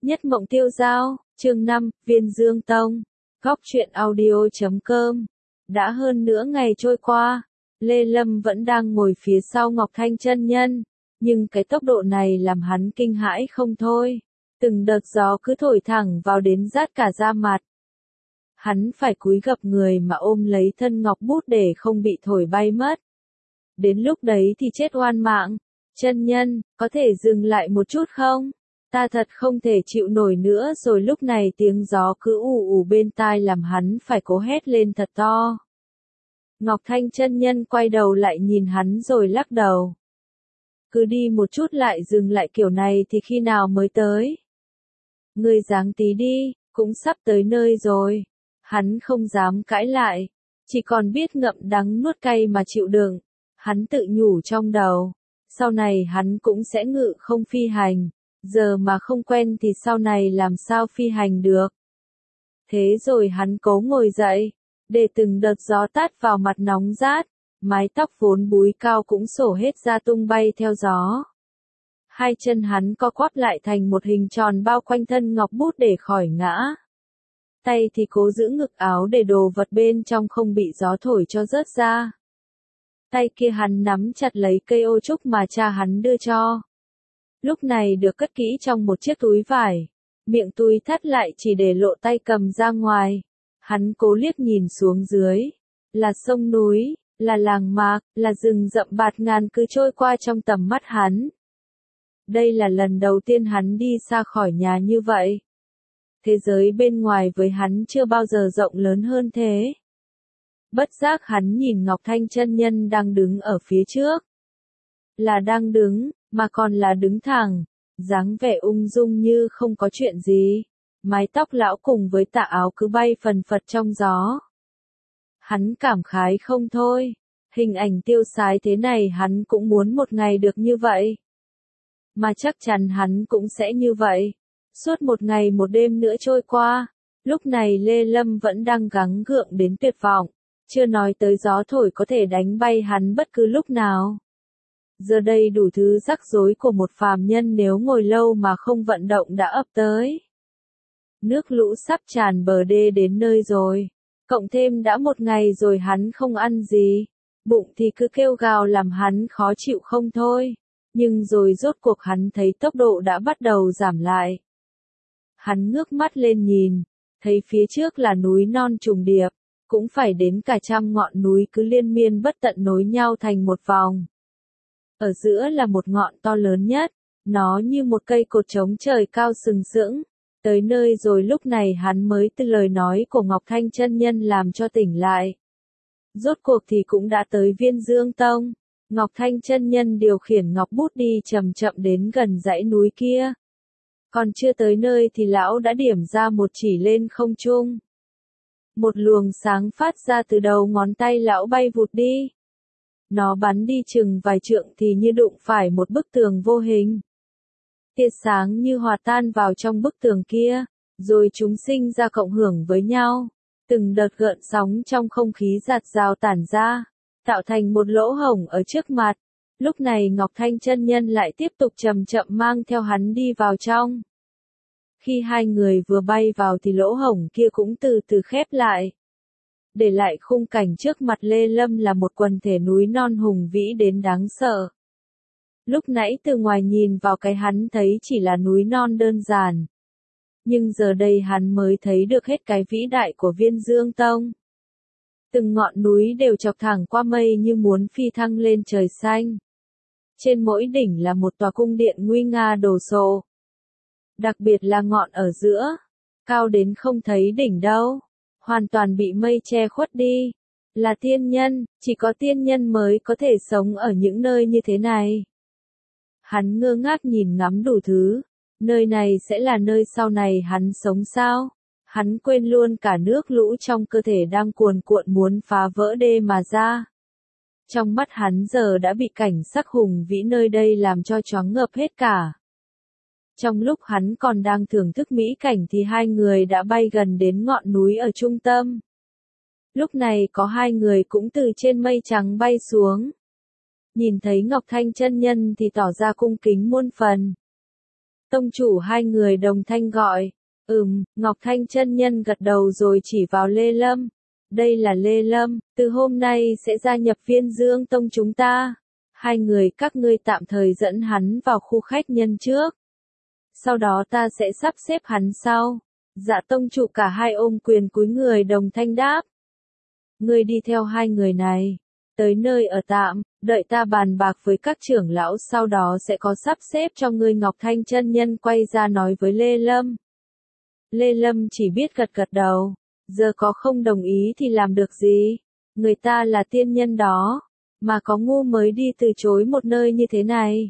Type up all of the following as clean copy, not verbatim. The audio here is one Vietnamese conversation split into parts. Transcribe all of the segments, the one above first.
Nhất Mộng Tiêu Dao, chương 5, Viên Dương Tông, Góc truyện audio.com. Đã hơn nửa ngày trôi qua, Lê Lâm vẫn đang ngồi phía sau Ngọc Thanh chân nhân, nhưng cái tốc độ này làm hắn kinh hãi không thôi. Từng đợt gió cứ thổi thẳng vào đến rát cả da mặt. Hắn phải cúi gập người mà ôm lấy thân ngọc bút để không bị thổi bay mất. Đến lúc đấy thì chết oan mạng. Chân nhân, có thể dừng lại một chút không? Ta thật không thể chịu nổi nữa rồi. Lúc này tiếng gió cứ ù ù bên tai làm hắn phải cố hét lên thật to. Ngọc Thanh chân nhân quay đầu lại nhìn hắn rồi lắc đầu. Cứ đi một chút lại dừng lại kiểu này thì khi nào mới tới? Ngươi ráng tí đi, cũng sắp tới nơi rồi. Hắn không dám cãi lại, chỉ còn biết ngậm đắng nuốt cay mà chịu đựng. Hắn tự nhủ trong đầu, sau này hắn cũng sẽ ngự không phi hành, giờ mà không quen thì sau này làm sao phi hành được. Thế rồi hắn cố ngồi dậy, để từng đợt gió tát vào mặt nóng rát, mái tóc vốn búi cao cũng xổ hết ra tung bay theo gió. Hai chân hắn co quắp lại thành một hình tròn bao quanh thân ngọc bút để khỏi ngã. Tay thì cố giữ ngực áo để đồ vật bên trong không bị gió thổi cho rớt ra. Tay kia hắn nắm chặt lấy cây ô trúc mà cha hắn đưa cho. Lúc này được cất kỹ trong một chiếc túi vải. Miệng túi thắt lại chỉ để lộ tay cầm ra ngoài. Hắn cố liếc nhìn xuống dưới. Là sông núi, là làng mạc, là rừng rậm bạt ngàn cứ trôi qua trong tầm mắt hắn. Đây là lần đầu tiên hắn đi xa khỏi nhà như vậy. Thế giới bên ngoài với hắn chưa bao giờ rộng lớn hơn thế. Bất giác hắn nhìn Ngọc Thanh chân nhân đang đứng ở phía trước. Là đang đứng, mà còn là đứng thẳng, dáng vẻ ung dung như không có chuyện gì. Mái tóc lão cùng với tà áo cứ bay phần phật trong gió. Hắn cảm khái không thôi, hình ảnh tiêu sái thế này hắn cũng muốn một ngày được như vậy. Mà chắc chắn hắn cũng sẽ như vậy. Suốt một ngày một đêm nữa trôi qua, lúc này Lê Lâm vẫn đang gắng gượng đến tuyệt vọng, chưa nói tới gió thổi có thể đánh bay hắn bất cứ lúc nào. Giờ đây đủ thứ rắc rối của một phàm nhân nếu ngồi lâu mà không vận động đã ập tới. Nước lũ sắp tràn bờ đê đến nơi rồi, cộng thêm đã một ngày rồi hắn không ăn gì, bụng thì cứ kêu gào làm hắn khó chịu không thôi, nhưng rồi rốt cuộc hắn thấy tốc độ đã bắt đầu giảm lại. Hắn ngước mắt lên nhìn, thấy phía trước là núi non trùng điệp, cũng phải đến cả trăm ngọn núi cứ liên miên bất tận nối nhau thành một vòng. Ở giữa là một ngọn to lớn nhất, nó như một cây cột trống trời cao sừng sững. Tới nơi rồi lúc này hắn mới từ lời nói của Ngọc Thanh chân nhân làm cho tỉnh lại. Rốt cuộc thì cũng đã tới Viên Dương Tông. Ngọc Thanh chân nhân điều khiển ngọc bút đi chậm chậm đến gần dãy núi kia. Còn chưa tới nơi thì lão đã điểm ra một chỉ lên không trung. Một luồng sáng phát ra từ đầu ngón tay lão bay vụt đi. Nó bắn đi chừng vài trượng thì như đụng phải một bức tường vô hình. Tia sáng như hòa tan vào trong bức tường kia, rồi chúng sinh ra cộng hưởng với nhau. Từng đợt gợn sóng trong không khí giạt rào tản ra, tạo thành một lỗ hổng ở trước mặt. Lúc này Ngọc Thanh chân nhân lại tiếp tục chậm chậm mang theo hắn đi vào trong. Khi hai người vừa bay vào thì lỗ hổng kia cũng từ từ khép lại. Để lại khung cảnh trước mặt Lê Lâm là một quần thể núi non hùng vĩ đến đáng sợ. Lúc nãy từ ngoài nhìn vào cái hắn thấy chỉ là núi non đơn giản. Nhưng giờ đây hắn mới thấy được hết cái vĩ đại của Viên Dương Tông. Từng ngọn núi đều chọc thẳng qua mây như muốn phi thăng lên trời xanh. Trên mỗi đỉnh là một tòa cung điện nguy nga đồ sộ. Đặc biệt là ngọn ở giữa, cao đến không thấy đỉnh đâu, hoàn toàn bị mây che khuất đi. Là tiên nhân, chỉ có tiên nhân mới có thể sống ở những nơi như thế này. Hắn ngơ ngác nhìn ngắm đủ thứ, nơi này sẽ là nơi sau này hắn sống sao? Hắn quên luôn cả nước lũ trong cơ thể đang cuồn cuộn muốn phá vỡ đê mà ra. Trong mắt hắn giờ đã bị cảnh sắc hùng vĩ nơi đây làm cho choáng ngợp hết cả. Trong lúc hắn còn đang thưởng thức mỹ cảnh thì hai người đã bay gần đến ngọn núi ở trung tâm. Lúc này có hai người cũng từ trên mây trắng bay xuống. Nhìn thấy Ngọc Thanh chân nhân thì tỏ ra cung kính muôn phần. Tông chủ hai người đồng thanh gọi. Ngọc Thanh chân nhân gật đầu rồi chỉ vào Lê Lâm. Đây là Lê Lâm, từ hôm nay sẽ gia nhập Viên Dương Tông chúng ta. Hai người các ngươi tạm thời dẫn hắn vào khu khách nhân trước. Sau đó ta sẽ sắp xếp hắn sau. Dạ tông chủ cả hai ôm quyền cúi người đồng thanh đáp. Ngươi đi theo hai người này. Tới nơi ở tạm, đợi ta bàn bạc với các trưởng lão sau đó sẽ có sắp xếp cho ngươi. Ngọc Thanh chân nhân quay ra nói với Lê Lâm. Lê Lâm chỉ biết gật gật đầu. Giờ có không đồng ý thì làm được gì. Người ta là tiên nhân đó. Mà có ngu mới đi từ chối một nơi như thế này.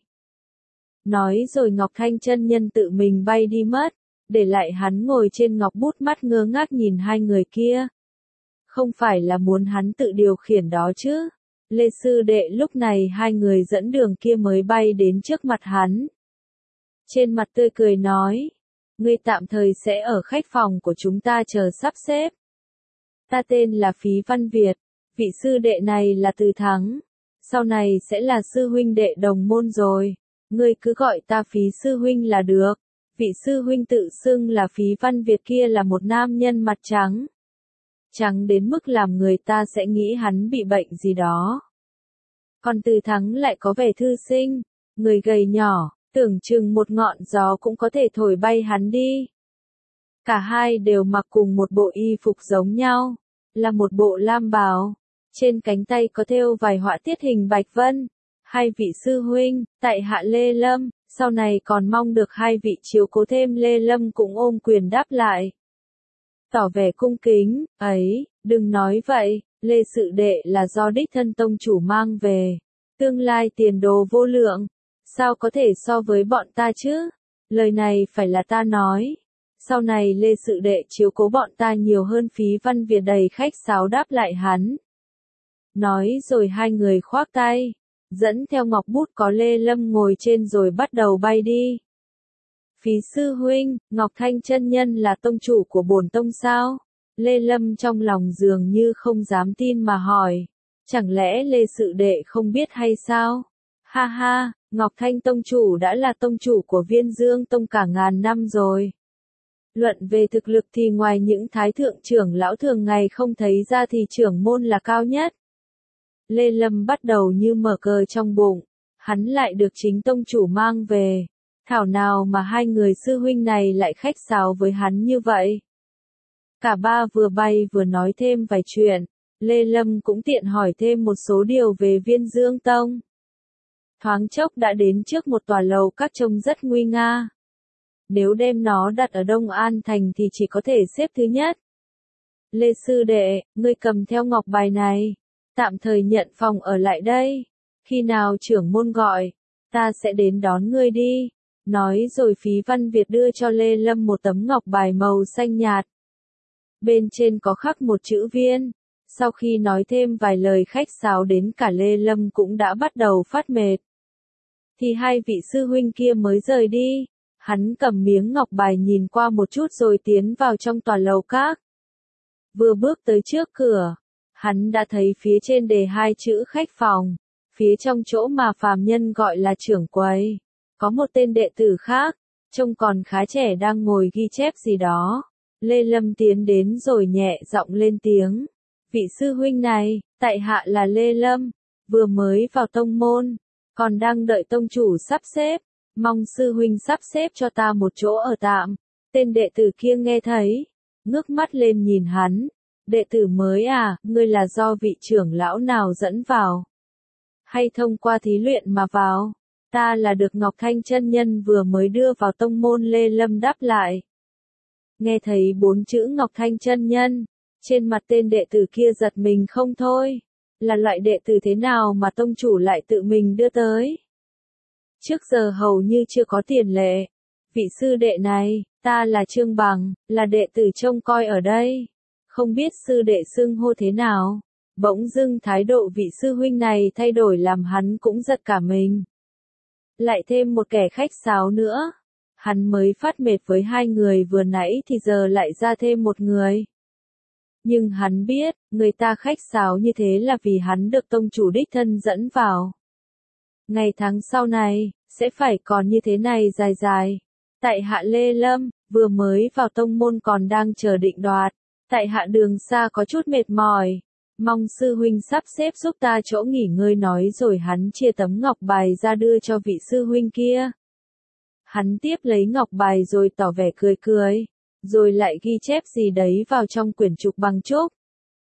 Nói rồi Ngọc Thanh chân nhân tự mình bay đi mất. Để lại hắn ngồi trên ngọc bút mắt ngơ ngác nhìn hai người kia. Không phải là muốn hắn tự điều khiển đó chứ. Lê sư đệ lúc này hai người dẫn đường kia mới bay đến trước mặt hắn. Trên mặt tươi cười nói. Ngươi tạm thời sẽ ở khách phòng của chúng ta chờ sắp xếp. Ta tên là Phí Văn Việt. Vị sư đệ này là Từ Thắng. Sau này sẽ là sư huynh đệ đồng môn rồi. Ngươi cứ gọi ta Phí sư huynh là được. Vị sư huynh tự xưng là Phí Văn Việt kia là một nam nhân mặt trắng. Trắng đến mức làm người ta sẽ nghĩ hắn bị bệnh gì đó. Còn Từ Thắng lại có vẻ thư sinh, người gầy nhỏ, tưởng chừng một ngọn gió cũng có thể thổi bay hắn đi. Cả hai đều mặc cùng một bộ y phục giống nhau, là một bộ lam bào. Trên cánh tay có thêu vài họa tiết hình bạch vân. Hai vị sư huynh, tại hạ Lê Lâm, sau này còn mong được hai vị chiếu cố thêm. Lê Lâm cũng ôm quyền đáp lại. Tỏ vẻ cung kính, ấy, đừng nói vậy, Lê sự đệ là do đích thân tông chủ mang về. Tương lai tiền đồ vô lượng, sao có thể so với bọn ta chứ? Lời này phải là ta nói. Sau này Lê sự đệ chiếu cố bọn ta nhiều hơn. Phí Văn Việt đầy khách sáo đáp lại hắn. Nói rồi hai người khoác tay, dẫn theo ngọc bút có Lê Lâm ngồi trên rồi bắt đầu bay đi. Phí sư huynh, Ngọc Thanh chân nhân là tông chủ của bổn tông sao? Lê Lâm trong lòng dường như không dám tin mà hỏi. Chẳng lẽ Lê sự đệ không biết hay sao? Ha ha, Ngọc Thanh tông chủ đã là tông chủ của Viên Dương Tông cả ngàn năm rồi. Luận về thực lực thì ngoài những thái thượng trưởng lão thường ngày không thấy ra thì trưởng môn là cao nhất. Lê Lâm bắt đầu như mở cờ trong bụng. Hắn lại được chính tông chủ mang về. Thảo nào mà hai người sư huynh này lại khách sáo với hắn như vậy. Cả ba vừa bay vừa nói thêm vài chuyện. Lê Lâm cũng tiện hỏi thêm một số điều về Viên Dương Tông. Thoáng chốc đã đến trước một tòa lầu các trông rất nguy nga. Nếu đem nó đặt ở Đông An Thành thì chỉ có thể xếp thứ nhất. Lê sư đệ, ngươi cầm theo ngọc bài này. Tạm thời nhận phòng ở lại đây. Khi nào trưởng môn gọi, ta sẽ đến đón ngươi đi. Nói rồi Phí Văn Việt đưa cho Lê Lâm một tấm ngọc bài màu xanh nhạt. Bên trên có khắc một chữ Viên. Sau khi nói thêm vài lời khách sáo đến cả Lê Lâm cũng đã bắt đầu phát mệt. Thì hai vị sư huynh kia mới rời đi. Hắn cầm miếng ngọc bài nhìn qua một chút rồi tiến vào trong tòa lầu các. Vừa bước tới trước cửa, hắn đã thấy phía trên đề hai chữ khách phòng. Phía trong chỗ mà phàm nhân gọi là trưởng quầy. Có một tên đệ tử khác, trông còn khá trẻ đang ngồi ghi chép gì đó. Lê Lâm tiến đến rồi nhẹ giọng lên tiếng. Vị sư huynh này, tại hạ là Lê Lâm, vừa mới vào tông môn, còn đang đợi tông chủ sắp xếp. Mong sư huynh sắp xếp cho ta một chỗ ở tạm. Tên đệ tử kia nghe thấy, ngước mắt lên nhìn hắn. Đệ tử mới à, ngươi là do vị trưởng lão nào dẫn vào? Hay thông qua thí luyện mà vào? Ta là được Ngọc Thanh chân nhân vừa mới đưa vào tông môn. Lê Lâm đáp lại. Nghe thấy 4 chữ Ngọc Thanh chân nhân, trên mặt tên đệ tử kia giật mình không thôi. Là loại đệ tử thế nào mà tông chủ lại tự mình đưa tới? Trước giờ hầu như chưa có tiền lệ. Vị sư đệ này, ta là Trương Bằng, là đệ tử trông coi ở đây. Không biết sư đệ xưng hô thế nào. Bỗng dưng thái độ vị sư huynh này thay đổi làm hắn cũng giật cả mình. Lại thêm một kẻ khách sáo nữa. Hắn mới phát mệt với hai người vừa nãy thì giờ lại ra thêm một người. Nhưng hắn biết, người ta khách sáo như thế là vì hắn được tông chủ đích thân dẫn vào. Ngày tháng sau này, sẽ phải còn như thế này dài dài. Tại hạ Lê Lâm, vừa mới vào tông môn còn đang chờ định đoạt. Tại hạ đường xa có chút mệt mỏi. Mong sư huynh sắp xếp giúp ta chỗ nghỉ ngơi, nói rồi hắn chia tấm ngọc bài ra đưa cho vị sư huynh kia. Hắn tiếp lấy ngọc bài rồi tỏ vẻ cười cười, rồi lại ghi chép gì đấy vào trong quyển trục bằng trúc.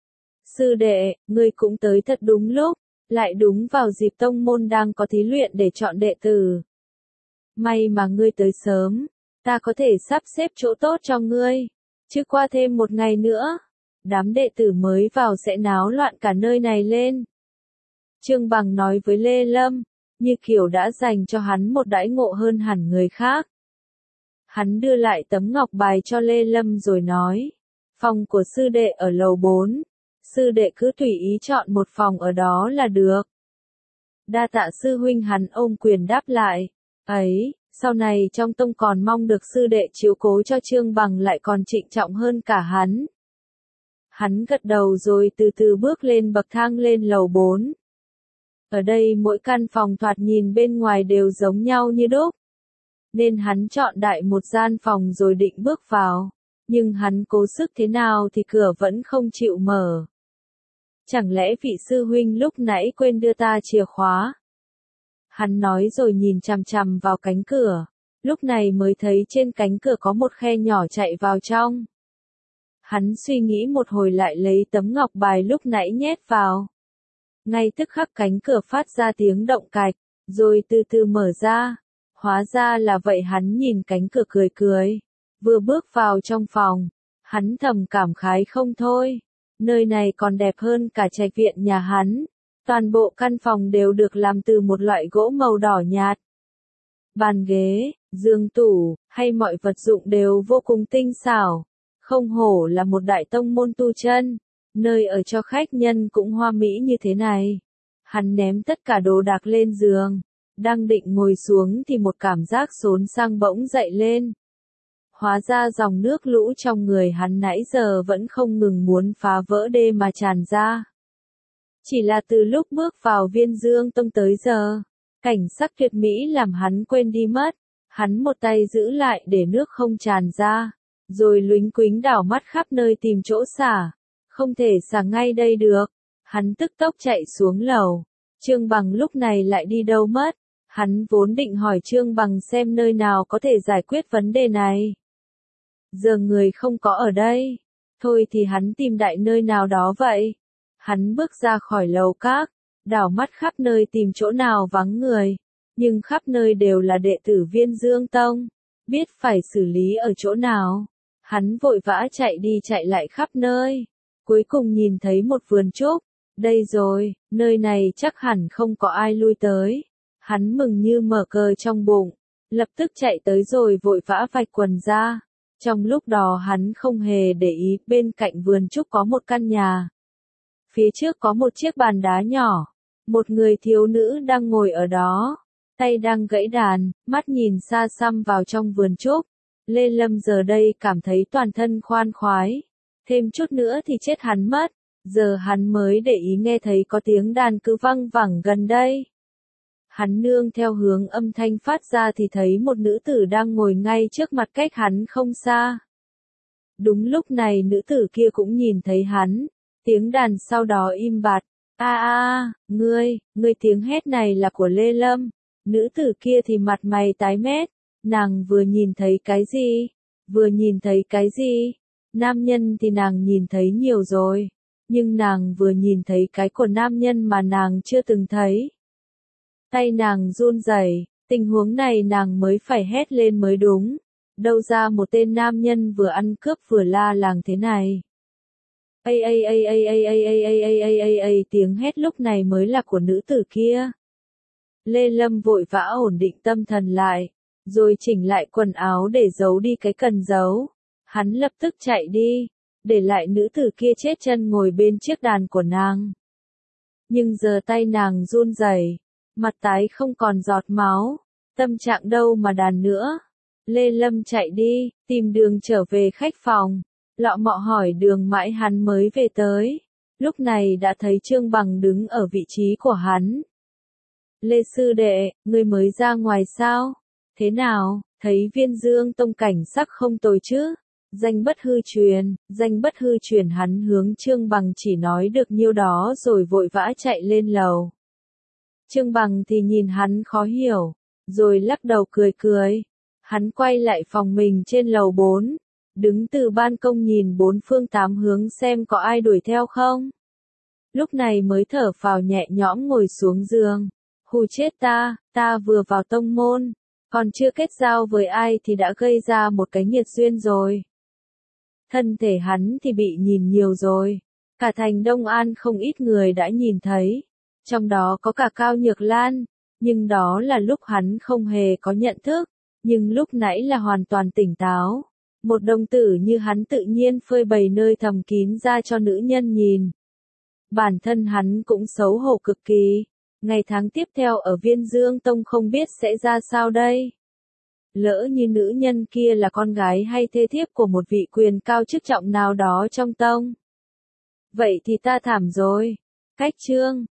Sư đệ, ngươi cũng tới thật đúng lúc, lại đúng vào dịp tông môn đang có thí luyện để chọn đệ tử. May mà ngươi tới sớm, ta có thể sắp xếp chỗ tốt cho ngươi, chứ qua thêm một ngày nữa, đám đệ tử mới vào sẽ náo loạn cả nơi này lên. Trương Bằng nói với Lê Lâm, như kiểu đã dành cho hắn một đãi ngộ hơn hẳn người khác. Hắn đưa lại tấm ngọc bài cho Lê Lâm rồi nói, phòng của sư đệ ở lầu 4, sư đệ cứ tùy ý chọn một phòng ở đó là được. Đa tạ sư huynh, hắn ôm quyền đáp lại, ấy, sau này trong tông còn mong được sư đệ chiếu cố cho. Trương Bằng lại còn trịnh trọng hơn cả hắn. Hắn gật đầu rồi từ từ bước lên bậc thang lên lầu 4. Ở đây mỗi căn phòng thoạt nhìn bên ngoài đều giống nhau như đúc, nên hắn chọn đại một gian phòng rồi định bước vào, nhưng hắn cố sức thế nào thì cửa vẫn không chịu mở. Chẳng lẽ vị sư huynh lúc nãy quên đưa ta chìa khóa? Hắn nói rồi nhìn chằm chằm vào cánh cửa, lúc này mới thấy trên cánh cửa có một khe nhỏ chạy vào trong. Hắn suy nghĩ một hồi lại lấy tấm ngọc bài lúc nãy nhét vào. Ngay tức khắc cánh cửa phát ra tiếng động cạch, rồi từ từ mở ra. Hóa ra là vậy, hắn nhìn cánh cửa cười cười. Vừa bước vào trong phòng, hắn thầm cảm khái không thôi. Nơi này còn đẹp hơn cả trạch viện nhà hắn. Toàn bộ căn phòng đều được làm từ một loại gỗ màu đỏ nhạt. Bàn ghế, giường tủ, hay mọi vật dụng đều vô cùng tinh xảo. Không hổ là một đại tông môn tu chân, nơi ở cho khách nhân cũng hoa mỹ như thế này. Hắn ném tất cả đồ đạc lên giường, đang định ngồi xuống thì một cảm giác xốn sang bỗng dậy lên. Hóa ra dòng nước lũ trong người hắn nãy giờ vẫn không ngừng muốn phá vỡ đê mà tràn ra. Chỉ là từ lúc bước vào Viên Dương Tông tới giờ, cảnh sắc tuyệt mỹ làm hắn quên đi mất. Hắn một tay giữ lại để nước không tràn ra, rồi luính quính đảo mắt khắp nơi tìm chỗ xả. Không thể xả ngay đây được. Hắn tức tốc chạy xuống lầu. Trương Bằng lúc này lại đi đâu mất? Hắn vốn định hỏi Trương Bằng xem nơi nào có thể giải quyết vấn đề này. Giờ người không có ở đây. Thôi thì hắn tìm đại nơi nào đó vậy. Hắn bước ra khỏi lầu các, đảo mắt khắp nơi tìm chỗ nào vắng người. Nhưng khắp nơi đều là đệ tử Viên Dương Tông. Biết phải xử lý ở chỗ nào. Hắn vội vã chạy đi chạy lại khắp nơi. Cuối cùng nhìn thấy một vườn trúc. Đây rồi, nơi này chắc hẳn không có ai lui tới. Hắn mừng như mở cờ trong bụng. Lập tức chạy tới rồi vội vã vạch quần ra. Trong lúc đó hắn không hề để ý, bên cạnh vườn trúc có một căn nhà. Phía trước có một chiếc bàn đá nhỏ. Một người thiếu nữ đang ngồi ở đó. Tay đang gãy đàn, mắt nhìn xa xăm vào trong vườn trúc. Lê Lâm giờ đây cảm thấy toàn thân khoan khoái. Thêm chút nữa thì chết hắn mất. Giờ hắn mới để ý nghe thấy có tiếng đàn cứ văng vẳng gần đây. Hắn nương theo hướng âm thanh phát ra thì thấy một nữ tử đang ngồi ngay trước mặt cách hắn không xa. Đúng lúc này nữ tử kia cũng nhìn thấy hắn. Tiếng đàn sau đó im bặt. Ngươi, tiếng hét này là của Lê Lâm. Nữ tử kia thì mặt mày tái mét. Nàng vừa nhìn thấy cái gì? Vừa nhìn thấy cái gì? Nam nhân thì nàng nhìn thấy nhiều rồi. Nhưng nàng vừa nhìn thấy cái của nam nhân mà nàng chưa từng thấy. Tay nàng run rẩy, tình huống này nàng mới phải hét lên mới đúng. Đâu ra một tên nam nhân vừa ăn cướp vừa la làng thế này. Tiếng hét lúc này mới là của nữ tử kia. Lê Lâm vội vã ổn định tâm thần lại, rồi chỉnh lại quần áo để giấu đi cái cần giấu. Hắn lập tức chạy đi, để lại nữ tử kia chết chân ngồi bên chiếc đàn của nàng. Nhưng giờ tay nàng run rẩy, mặt tái không còn giọt máu, tâm trạng đâu mà đàn nữa. Lê Lâm chạy đi, tìm đường trở về khách phòng, lọ mọ hỏi đường mãi hắn mới về tới. Lúc này đã thấy Trương Bằng đứng ở vị trí của hắn. Lê sư đệ, ngươi mới ra ngoài sao? Thế nào, thấy Viên Dương Tông cảnh sắc không tồi chứ? Danh bất hư truyền hắn hướng Trương Bằng chỉ nói được nhiêu đó rồi vội vã chạy lên lầu. Trương Bằng thì nhìn hắn khó hiểu, rồi lắc đầu cười cười. Hắn quay lại phòng mình trên lầu 4, đứng từ ban công nhìn bốn phương tám hướng xem có ai đuổi theo không. Lúc này mới thở phào nhẹ nhõm ngồi xuống giường. Hù chết ta vừa vào tông môn, còn chưa kết giao với ai thì đã gây ra một cái nghiệt duyên rồi. Thân thể hắn thì bị nhìn nhiều rồi, cả thành Đông An không ít người đã nhìn thấy, trong đó có cả Cao Nhược Lan, nhưng đó là lúc hắn không hề có nhận thức, nhưng lúc nãy là hoàn toàn tỉnh táo. Một đồng tử như hắn tự nhiên phơi bày nơi thầm kín ra cho nữ nhân nhìn. Bản thân hắn cũng xấu hổ cực kỳ, ngày tháng tiếp theo ở Viên Dương Tông không biết sẽ ra sao đây. Lỡ như nữ nhân kia là con gái hay thê thiếp của một vị quyền cao chức trọng nào đó trong tông. Vậy thì ta thảm rồi. Cách chương